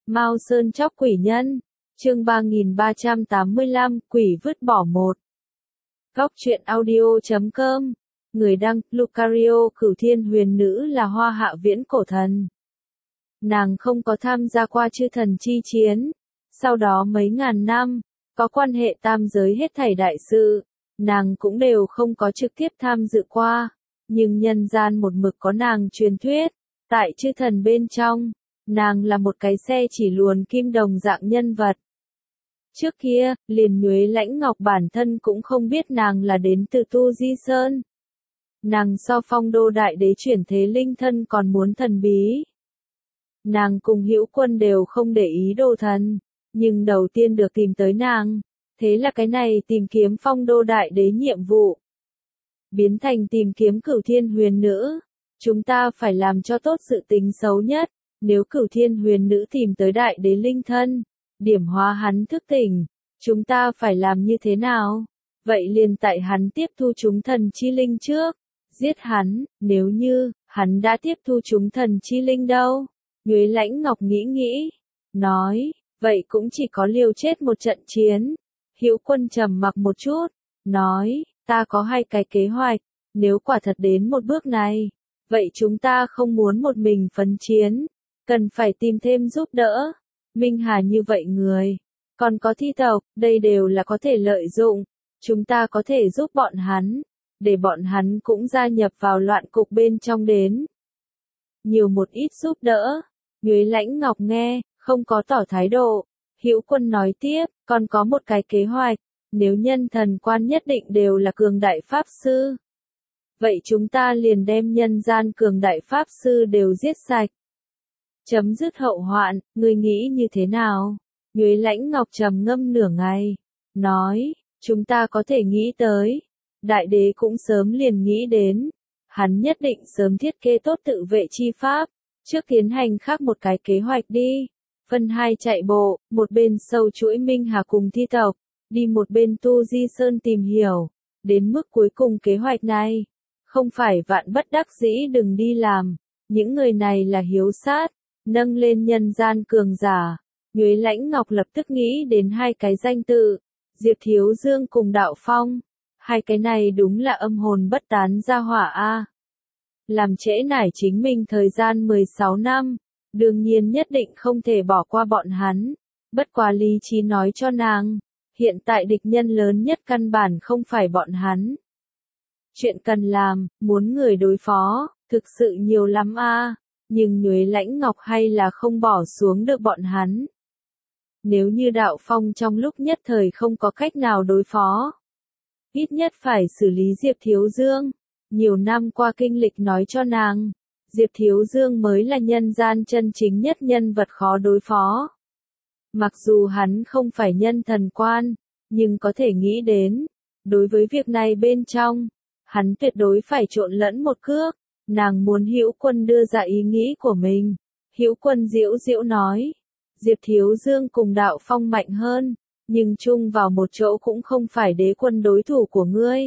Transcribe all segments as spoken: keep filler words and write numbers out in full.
Mao Sơn chóc quỷ nhân, chương ba nghìn ba trăm tám mươi lăm, quỷ vứt bỏ một. Góc truyện audio chấm com, người đăng, Lucario, Cửu Thiên Huyền Nữ là Hoa Hạ Viễn cổ thần. Nàng không có tham gia qua chư thần chi chiến, sau đó mấy ngàn năm, có quan hệ tam giới hết thảy đại sự, nàng cũng đều không có trực tiếp tham dự qua, nhưng nhân gian một mực có nàng truyền thuyết, tại chư thần bên trong, nàng là một cái xe chỉ luồn kim đồng dạng nhân vật. Trước kia, liền Nhuế Lãnh Ngọc bản thân cũng không biết nàng là đến từ Tu Di Sơn. Nàng so Phong Đô Đại Đế chuyển thế linh thân còn muốn thần bí. Nàng cùng Hữu Quân đều không để ý đồ thần, nhưng đầu tiên được tìm tới nàng, thế là cái này tìm kiếm Phong Đô Đại Đế nhiệm vụ biến thành tìm kiếm Cửu Thiên Huyền Nữ. Chúng ta phải làm cho tốt sự tính xấu nhất, nếu Cửu Thiên Huyền Nữ tìm tới Đại Đế linh thân, điểm hóa hắn thức tỉnh, chúng ta phải làm như thế nào? Vậy liền tại hắn tiếp thu chúng thần chi linh trước, giết hắn, nếu như, hắn đã tiếp thu chúng thần chi linh đâu? Nhuế Lãnh Ngọc nghĩ nghĩ, nói, vậy cũng chỉ có liều chết một trận chiến. Hữu Quân trầm mặc một chút, nói, ta có hai cái kế hoạch, nếu quả thật đến một bước này, vậy chúng ta không muốn một mình phấn chiến, cần phải tìm thêm giúp đỡ. Minh Hà như vậy người, còn có thi tộc, đây đều là có thể lợi dụng, chúng ta có thể giúp bọn hắn, để bọn hắn cũng gia nhập vào loạn cục bên trong đến. Nhiều một ít giúp đỡ, Nhuế Lãnh Ngọc nghe, không có tỏ thái độ. Hữu Quân nói tiếp, còn có một cái kế hoạch, nếu nhân thần quan nhất định đều là cường đại pháp sư, vậy chúng ta liền đem nhân gian cường đại pháp sư đều giết sạch. Chấm dứt hậu hoạn, ngươi nghĩ như thế nào? Nhuế Lãnh Ngọc trầm ngâm nửa ngày, nói, chúng ta có thể nghĩ tới. Đại đế cũng sớm liền nghĩ đến, hắn nhất định sớm thiết kế tốt tự vệ chi pháp, trước tiến hành khác một cái kế hoạch đi. Phân hai chạy bộ, một bên sâu chuỗi Minh Hà cùng thi tộc, đi một bên Tu Di Sơn tìm hiểu, đến mức cuối cùng kế hoạch này, không phải vạn bất đắc dĩ đừng đi làm, những người này là hiếu sát, nâng lên nhân gian cường giả. Nhuế Lãnh Ngọc lập tức nghĩ đến hai cái danh tự, Diệp Thiếu Dương cùng Đạo Phong, hai cái này đúng là âm hồn bất tán ra hỏa a. Làm trễ nải chính mình thời gian mười sáu năm, đương nhiên nhất định không thể bỏ qua bọn hắn, bất quá lý trí nói cho nàng, hiện tại địch nhân lớn nhất căn bản không phải bọn hắn. Chuyện cần làm, muốn người đối phó, thực sự nhiều lắm a, nhưng Nhuế Lãnh Ngọc hay là không bỏ xuống được bọn hắn. Nếu như Đạo Phong trong lúc nhất thời không có cách nào đối phó, ít nhất phải xử lý Diệp Thiếu Dương. Nhiều năm qua kinh lịch nói cho nàng, Diệp Thiếu Dương mới là nhân gian chân chính nhất nhân vật khó đối phó. Mặc dù hắn không phải nhân thần quan, nhưng có thể nghĩ đến, đối với việc này bên trong, hắn tuyệt đối phải trộn lẫn một cước. Nàng muốn Hữu Quân đưa ra ý nghĩ của mình. Hữu Quân giễu giễu nói, Diệp Thiếu Dương cùng Đạo Phong mạnh hơn, nhưng chung vào một chỗ cũng không phải đế quân đối thủ của ngươi.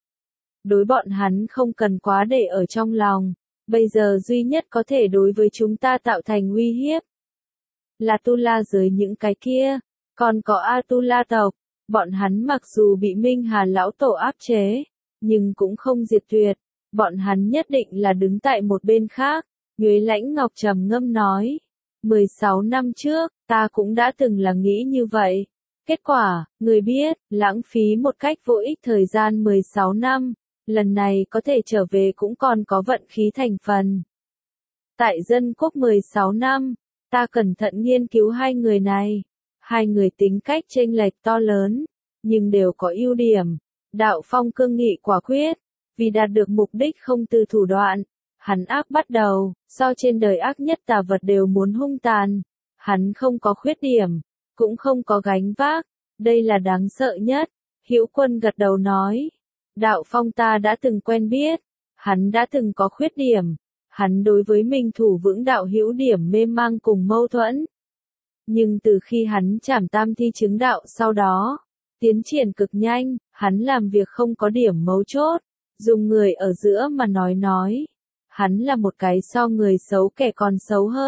Đối bọn hắn không cần quá để ở trong lòng, bây giờ duy nhất có thể đối với chúng ta tạo thành uy hiếp là Tu La giới những cái kia, còn có A Tu La tộc, bọn hắn mặc dù bị Minh Hà lão tổ áp chế, nhưng cũng không diệt tuyệt, bọn hắn nhất định là đứng tại một bên khác. Nhuế Lãnh Ngọc trầm ngâm nói, mười sáu năm trước, ta cũng đã từng là nghĩ như vậy. Kết quả, người biết, lãng phí một cách vô ích thời gian mười sáu năm, lần này có thể trở về cũng còn có vận khí thành phần. Tại Dân Quốc mười sáu năm, ta cẩn thận nghiên cứu hai người này. Hai người tính cách chênh lệch to lớn, nhưng đều có ưu điểm. Đạo Phong cương nghị quả quyết, vì đạt được mục đích không từ thủ đoạn. Hắn ác bắt đầu, so trên đời ác nhất tà vật đều muốn hung tàn. Hắn không có khuyết điểm, cũng không có gánh vác. Đây là đáng sợ nhất. Hữu Quân gật đầu nói, Đạo Phong ta đã từng quen biết, hắn đã từng có khuyết điểm, hắn đối với mình thủ vững đạo hữu điểm mê mang cùng mâu thuẫn. Nhưng từ khi hắn trảm tam thi chứng đạo sau đó, tiến triển cực nhanh, hắn làm việc không có điểm mấu chốt, dùng người ở giữa mà nói nói. Hắn là một cái so người xấu kẻ còn xấu hơn,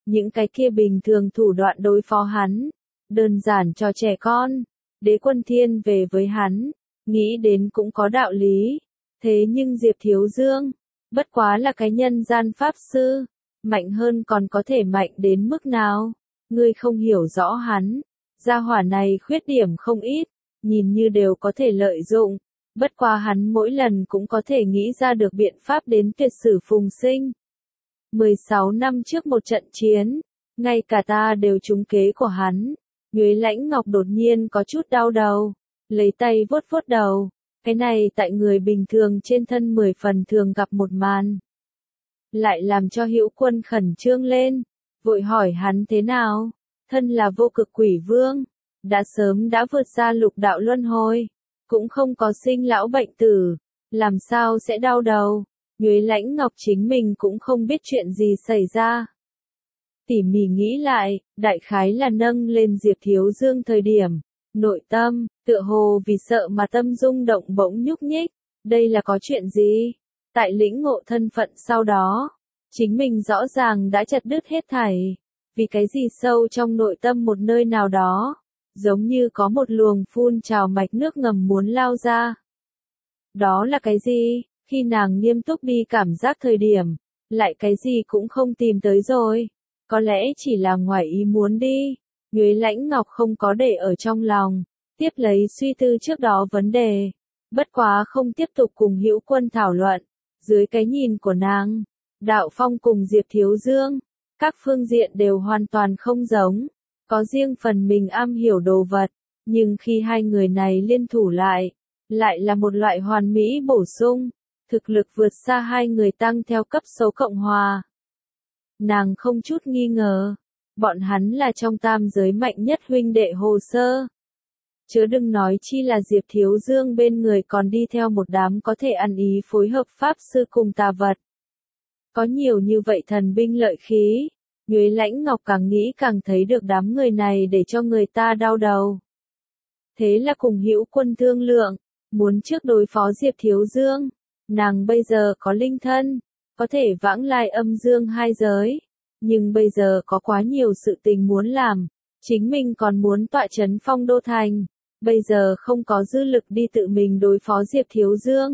những cái kia bình thường thủ đoạn đối phó hắn, đơn giản cho trẻ con. Đế Quân Thiên về với hắn, nghĩ đến cũng có đạo lý. Thế nhưng Diệp Thiếu Dương, bất quá là cái nhân gian pháp sư, mạnh hơn còn có thể mạnh đến mức nào? Ngươi không hiểu rõ hắn, gia hỏa này khuyết điểm không ít, nhìn như đều có thể lợi dụng, bất quá hắn mỗi lần cũng có thể nghĩ ra được biện pháp đến tuyệt sử phùng sinh. mười sáu năm trước một trận chiến, ngay cả ta đều trúng kế của hắn. Nhuế Lãnh Ngọc đột nhiên có chút đau đầu, lấy tay vuốt vuốt đầu, cái này tại người bình thường trên thân mười phần thường gặp một màn. Lại làm cho Hữu Quân khẩn trương lên, vội hỏi hắn thế nào, thân là vô cực quỷ vương, đã sớm đã vượt ra lục đạo luân hồi, cũng không có sinh lão bệnh tử, làm sao sẽ đau đầu. Nhuế Lãnh Ngọc chính mình cũng không biết chuyện gì xảy ra. Tỉ mỉ nghĩ lại, đại khái là nâng lên Diệp Thiếu Dương thời điểm, nội tâm, tựa hồ vì sợ mà tâm rung động bỗng nhúc nhích, đây là có chuyện gì? Tại lĩnh ngộ thân phận sau đó, chính mình rõ ràng đã chặt đứt hết thảy, vì cái gì sâu trong nội tâm một nơi nào đó, giống như có một luồng phun trào mạch nước ngầm muốn lao ra. Đó là cái gì? Khi nàng nghiêm túc đi cảm giác thời điểm, lại cái gì cũng không tìm tới rồi. Có lẽ chỉ là ngoài ý muốn đi. Nhuế Lãnh Ngọc không có để ở trong lòng, tiếp lấy suy tư trước đó vấn đề. Bất quá không tiếp tục cùng Hữu Quân thảo luận. Dưới cái nhìn của nàng, Đạo Phong cùng Diệp Thiếu Dương, các phương diện đều hoàn toàn không giống. Có riêng phần mình am hiểu đồ vật, nhưng khi hai người này liên thủ lại, lại là một loại hoàn mỹ bổ sung. Thực lực vượt xa hai người tăng theo cấp số cộng hòa. Nàng không chút nghi ngờ, bọn hắn là trong tam giới mạnh nhất huynh đệ hồ sơ. Chớ đừng nói chi là Diệp Thiếu Dương bên người còn đi theo một đám có thể ăn ý phối hợp pháp sư cùng tà vật. Có nhiều như vậy thần binh lợi khí, Nhuế Lãnh Ngọc càng nghĩ càng thấy được đám người này để cho người ta đau đầu. Thế là cùng Hữu Quân thương lượng, muốn trước đối phó Diệp Thiếu Dương. Nàng bây giờ có linh thân, có thể vãng lai âm dương hai giới, nhưng bây giờ có quá nhiều sự tình muốn làm, chính mình còn muốn tọa chấn Phong Đô Thành, bây giờ không có dư lực đi tự mình đối phó Diệp Thiếu Dương.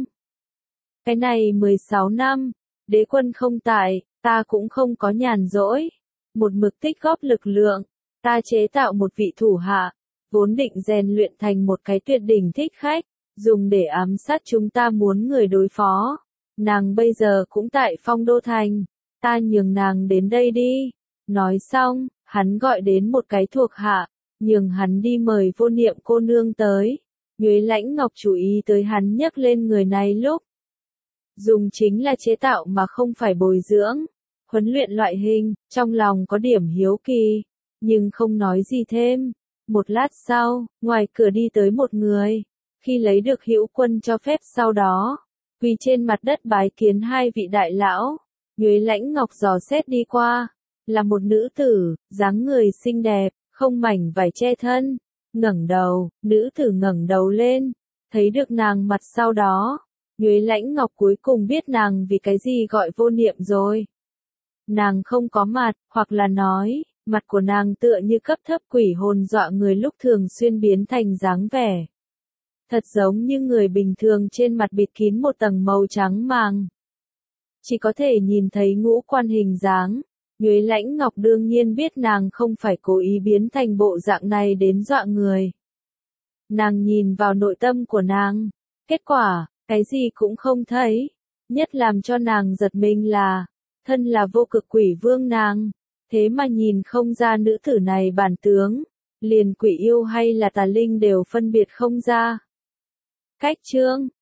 Cái này mười sáu năm, đế quân không tại, ta cũng không có nhàn rỗi, một mực tích góp lực lượng, ta chế tạo một vị thủ hạ, vốn định rèn luyện thành một cái tuyệt đỉnh thích khách, dùng để ám sát chúng ta muốn người đối phó. Nàng bây giờ cũng tại Phong Đô Thành, ta nhường nàng đến đây đi. Nói xong, hắn gọi đến một cái thuộc hạ, nhường hắn đi mời Vô Niệm cô nương tới. Nhuế Lãnh Ngọc chú ý tới hắn nhắc lên người này lúc. Dùng chính là chế tạo mà không phải bồi dưỡng, huấn luyện loại hình, trong lòng có điểm hiếu kỳ, nhưng không nói gì thêm. Một lát sau, ngoài cửa đi tới một người. Khi lấy được Hữu Quân cho phép sau đó, quỳ trên mặt đất bái kiến hai vị đại lão, Nhuế Lãnh Ngọc dò xét đi qua, là một nữ tử, dáng người xinh đẹp, không mảnh vải che thân, ngẩng đầu, nữ tử ngẩng đầu lên, thấy được nàng mặt sau đó, Nhuế Lãnh Ngọc cuối cùng biết nàng vì cái gì gọi Vô Niệm rồi. Nàng không có mặt, hoặc là nói, mặt của nàng tựa như cấp thấp quỷ hồn dọa người lúc thường xuyên biến thành dáng vẻ. Thật giống như người bình thường trên mặt bịt kín một tầng màu trắng màng. Chỉ có thể nhìn thấy ngũ quan hình dáng. Nhuế Lãnh Ngọc đương nhiên biết nàng không phải cố ý biến thành bộ dạng này đến dọa người. Nàng nhìn vào nội tâm của nàng. Kết quả, cái gì cũng không thấy. Nhất làm cho nàng giật mình là, thân là vô cực quỷ vương nàng. Thế mà nhìn không ra nữ tử này bản tướng. Liền quỷ yêu hay là tà linh đều phân biệt không ra. Cách chương